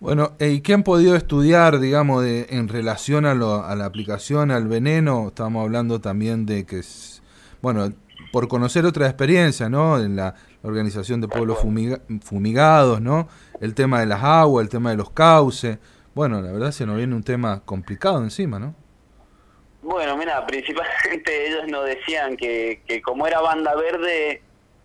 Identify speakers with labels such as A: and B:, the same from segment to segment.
A: Bueno, ¿y qué han podido estudiar, digamos, en relación a la aplicación, al veneno? Estábamos hablando también de que, bueno, por conocer otra experiencia, ¿no? En la Organización de
B: Tal
A: Pueblos
B: cual.
A: Fumigados, ¿no? El tema de las aguas, el tema de los cauces. Bueno, la verdad se nos viene un tema complicado encima, ¿no?
B: Bueno, mira, principalmente ellos nos decían que como era banda verde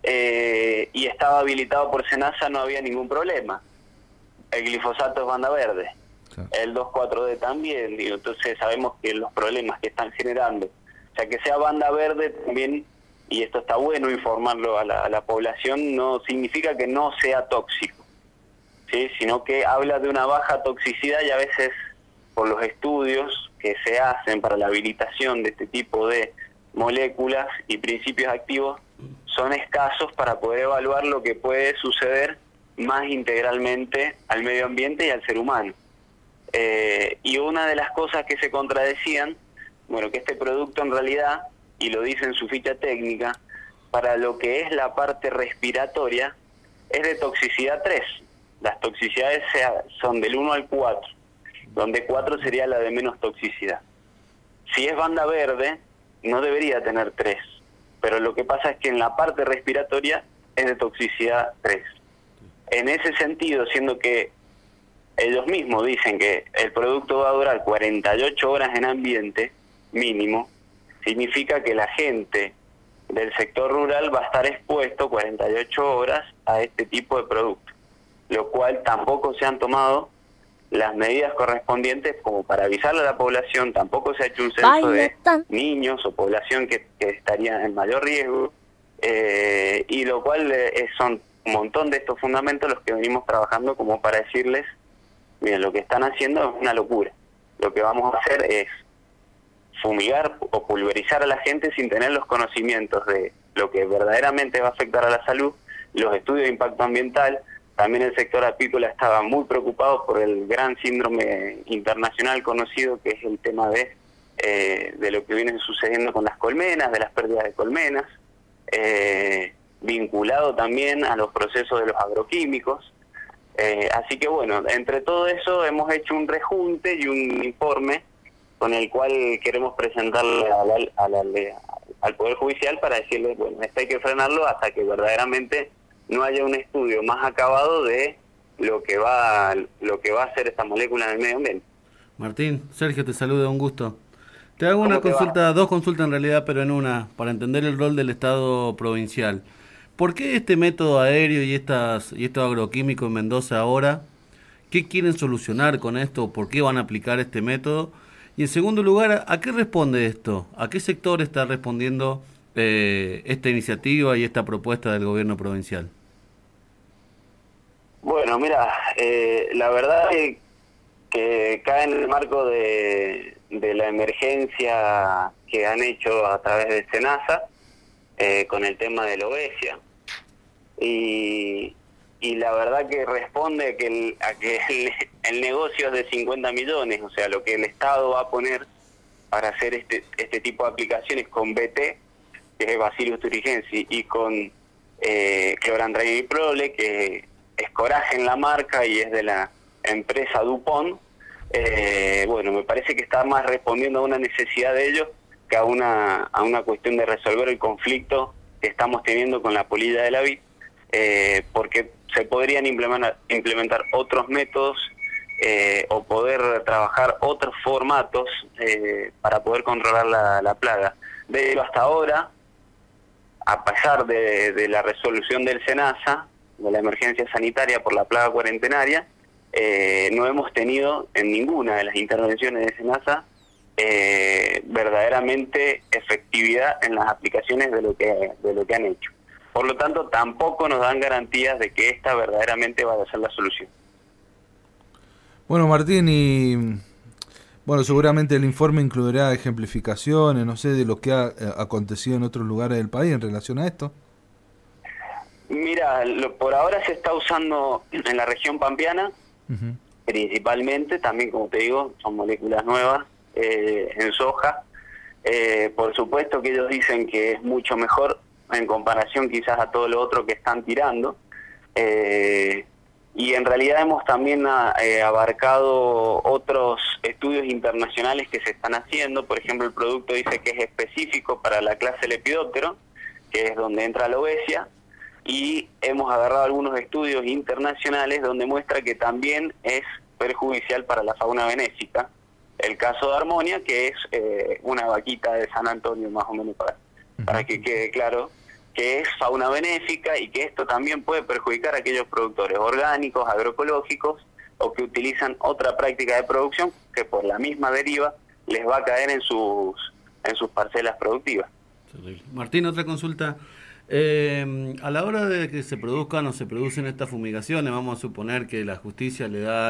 B: y estaba habilitado por SENASA no había ningún problema. El glifosato es banda verde,
A: Claro.
B: el 2,4-D también, digo, entonces sabemos que los problemas que están generando, o sea, que sea banda verde también, y esto está bueno informarlo a la población, no significa que no sea tóxico, ¿sí? Sino que habla de una baja toxicidad y a veces por los estudios que se hacen para la habilitación de este tipo de moléculas y principios activos son escasos para poder evaluar lo que puede suceder más integralmente al medio ambiente y al ser humano. Y una de las cosas que se contradecían, bueno, que este producto en realidad, y lo dice en su ficha técnica, para lo que es la parte respiratoria, es de toxicidad 3. Las toxicidades son del 1 al 4, donde 4 sería la de menos toxicidad. Si es banda verde, no debería tener 3, pero lo que pasa es que en la parte respiratoria es de toxicidad 3. En ese sentido, siendo que ellos mismos dicen que el producto va a durar 48 horas en ambiente mínimo, significa que la gente del sector rural va a estar expuesto 48 horas a este tipo de producto, lo cual tampoco se han tomado las medidas correspondientes como para avisarle a la población, tampoco se ha hecho un censo
C: Baile
B: de
C: tan.
B: niños o población que estaría en mayor riesgo, y lo cual son un montón de estos fundamentos los que venimos trabajando como para decirles, miren, lo que están haciendo es una locura. Lo que vamos a hacer es fumigar o pulverizar a la gente sin tener los conocimientos de lo que verdaderamente va a afectar a la salud, los estudios de impacto ambiental. También el sector apícola estaba muy preocupado por el gran síndrome internacional conocido, que es el tema de lo que viene sucediendo con las colmenas, de las pérdidas de colmenas, vinculado también a los procesos de los agroquímicos. Así que bueno, entre todo eso hemos hecho un rejunte y un informe con el cual queremos presentarle al Poder Judicial para decirle, bueno, esto hay que frenarlo hasta que verdaderamente no haya un estudio más acabado de lo que va a hacer esta molécula en el medio ambiente.
D: Martín, Sergio te saluda, un gusto. Te hago una
B: ¿Cómo te va?
D: consulta, dos consultas en realidad, pero en una, para entender el rol del Estado provincial. ¿Por qué este método aéreo y estos agroquímicos en Mendoza ahora? ¿Qué quieren solucionar con esto? ¿Por qué van a aplicar este método? Y en segundo lugar, ¿a qué responde esto? ¿A qué sector está respondiendo esta iniciativa y esta propuesta del gobierno provincial?
B: Bueno, mira, la verdad es que cae en el marco de la emergencia que han hecho a través de SENASA con el tema de la obesia. Y, y la verdad que responde a que el negocio es de 50 millones, o sea, lo que el Estado va a poner para hacer este tipo de aplicaciones con BT, que es Bacillus thuringiensis, y con clorantrainiprole, que es Coraje en la marca y es de la empresa DuPont. Bueno, me parece que está más respondiendo a una necesidad de ellos que a una cuestión de resolver el conflicto que estamos teniendo con la polilla de la vid, porque se podrían implementar otros métodos o poder trabajar otros formatos para poder controlar la plaga. De hecho, hasta ahora, a pesar de la resolución del SENASA, de la emergencia sanitaria por la plaga cuarentenaria, no hemos tenido en ninguna de las intervenciones de SENASA verdaderamente efectividad en las aplicaciones de lo que han hecho. Por lo tanto, tampoco nos dan garantías de que esta verdaderamente va a ser la solución.
A: Bueno, Martín, y bueno, seguramente el informe incluirá ejemplificaciones, no sé, de lo que ha acontecido en otros lugares del país en relación a esto.
B: Mira, por ahora se está usando en la región pampeana,
A: Ujú.
B: principalmente, también como te digo, son moléculas nuevas en soja. Por supuesto que ellos dicen que es mucho mejor en comparación quizás a todo lo otro que están tirando. y en realidad hemos también abarcado otros estudios internacionales que se están haciendo. Por ejemplo, el producto dice que es específico para la clase Lepidóptero, que es donde entra la obesia, y hemos agarrado algunos estudios internacionales donde muestra que también es perjudicial para la fauna benéfica. El caso de Armonia, que es una vaquita de San Antonio, más o menos, para que quede claro, que es fauna benéfica y que esto también puede perjudicar a aquellos productores orgánicos, agroecológicos, o que utilizan otra práctica de producción que por la misma deriva les va a caer en sus parcelas productivas.
D: Martín, otra consulta. A la hora de que se produzcan o se producen estas fumigaciones, vamos a suponer que la justicia le da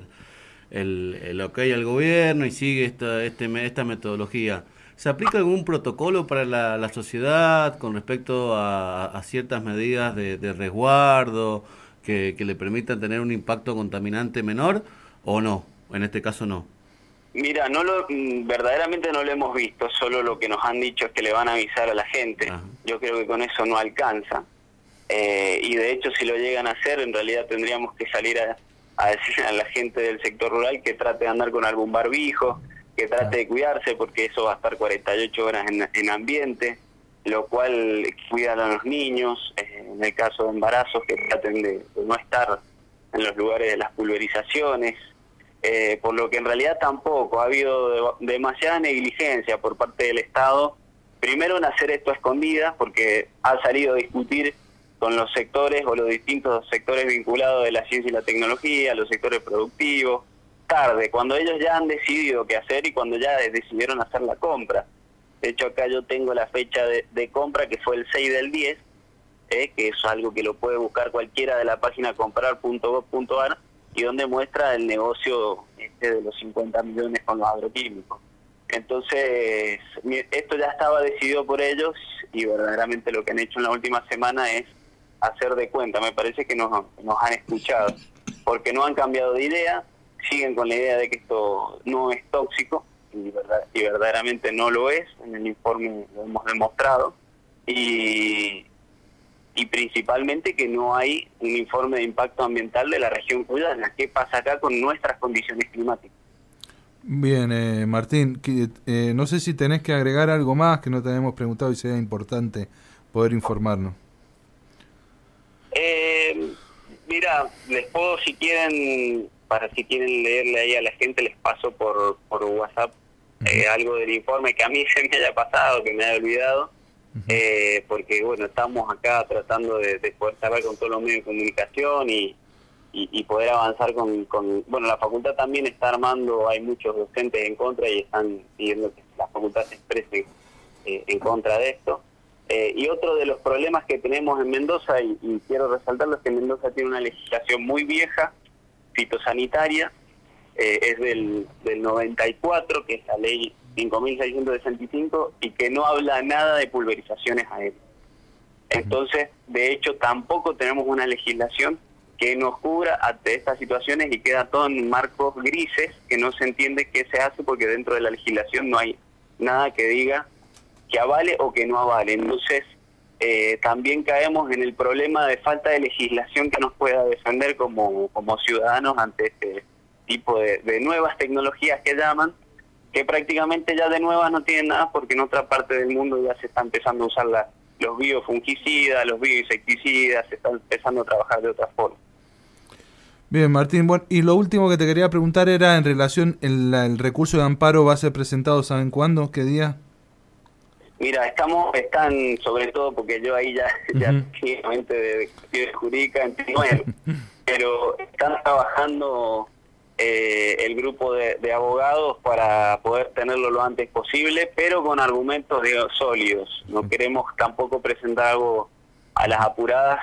D: el ok al gobierno y sigue esta metodología. ¿Se aplica algún protocolo para la sociedad con respecto a ciertas medidas de resguardo que le permitan tener un impacto contaminante menor o no? En este caso no.
B: Mira, verdaderamente no lo hemos visto, solo lo que nos han dicho es que le van a avisar a la gente.
D: Ajá.
B: Yo creo que con eso no alcanza. Y de hecho, si lo llegan a hacer, en realidad tendríamos que salir a decir a la gente del sector rural que trate de andar con algún barbijo, que trate de cuidarse, porque eso va a estar 48 horas en ambiente, lo cual cuidan a los niños, en el caso de embarazos, que traten de no estar en los lugares de las pulverizaciones, por lo que en realidad tampoco ha habido demasiada negligencia por parte del Estado, primero en hacer esto a escondidas, porque ha salido a discutir con los sectores o los distintos sectores vinculados de la ciencia y la tecnología, los sectores productivos, tarde, cuando ellos ya han decidido qué hacer y cuando ya decidieron hacer la compra. De hecho, acá yo tengo la fecha de compra, que fue el 6/10, que es algo que lo puede buscar cualquiera de la página comprar.gov.ar, y donde muestra el negocio de los 50 millones con los agroquímicos. Entonces, esto ya estaba decidido por ellos y verdaderamente lo que han hecho en la última semana es hacer de cuenta. Me parece que nos han escuchado, porque no han cambiado de idea, siguen con la idea de que esto no es tóxico, y verdaderamente no lo es. En el informe lo hemos demostrado, y principalmente que no hay un informe de impacto ambiental de la región cuyana. ¿Qué pasa acá con nuestras condiciones climáticas?
A: Bien, Martín, no sé si tenés que agregar algo más que no te habíamos preguntado y sería importante poder informarnos.
B: Mira, les puedo, si quieren leerle ahí a la gente, les paso por WhatsApp algo del informe que a mí se me haya pasado, que me haya olvidado, porque bueno, estamos acá tratando de poder hablar con todos los medios de comunicación y poder avanzar con bueno, la facultad también está armando, hay muchos docentes en contra y están pidiendo que la facultad se exprese en contra de esto. Y otro de los problemas que tenemos en Mendoza, y quiero resaltarlo, es que Mendoza tiene una legislación muy vieja, fitosanitaria, es del 94, que es la ley 5.665, y que no habla nada de pulverizaciones aéreas. Entonces, de hecho, tampoco tenemos una legislación que nos cubra ante estas situaciones, y queda todo en marcos grises que no se entiende qué se hace, porque dentro de la legislación no hay nada que diga que avale o que no avale. Entonces, también caemos en el problema de falta de legislación que nos pueda defender como ciudadanos ante este tipo de nuevas tecnologías que llaman, que prácticamente ya de nuevas no tienen nada, porque en otra parte del mundo ya se está empezando a usar los biofungicidas, los bioinsecticidas, se está empezando a trabajar de otra forma.
A: Bien, Martín, bueno, y lo último que te quería preguntar era en relación, el recurso de amparo va a ser presentado, ¿saben cuándo? ¿Qué día?
B: Mira, están sobre todo, porque yo ahí ya técnicamente de jurídica en nuevo, pero están trabajando el grupo de abogados para poder tenerlo lo antes posible, pero con argumentos sólidos. No queremos tampoco presentar algo a las apuradas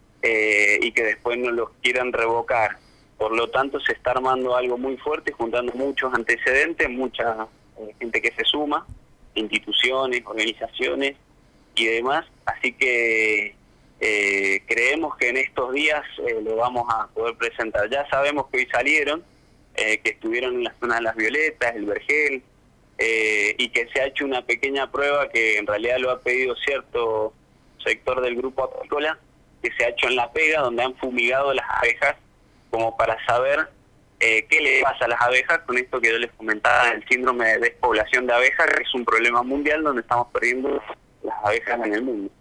B: y que después no los quieran revocar. Por lo tanto, se está armando algo muy fuerte, juntando muchos antecedentes, mucha gente que se suma, instituciones, organizaciones y demás, así que creemos que en estos días lo vamos a poder presentar. Ya sabemos que hoy salieron, que estuvieron en la zona de Las Violetas, el Vergel, y que se ha hecho una pequeña prueba que en realidad lo ha pedido cierto sector del grupo apícola, que se ha hecho en La Pega, donde han fumigado las abejas como para saber qué le pasa a las abejas con esto que yo les comentaba, el síndrome de despoblación de abejas, que es un problema mundial donde estamos perdiendo las abejas en el mundo.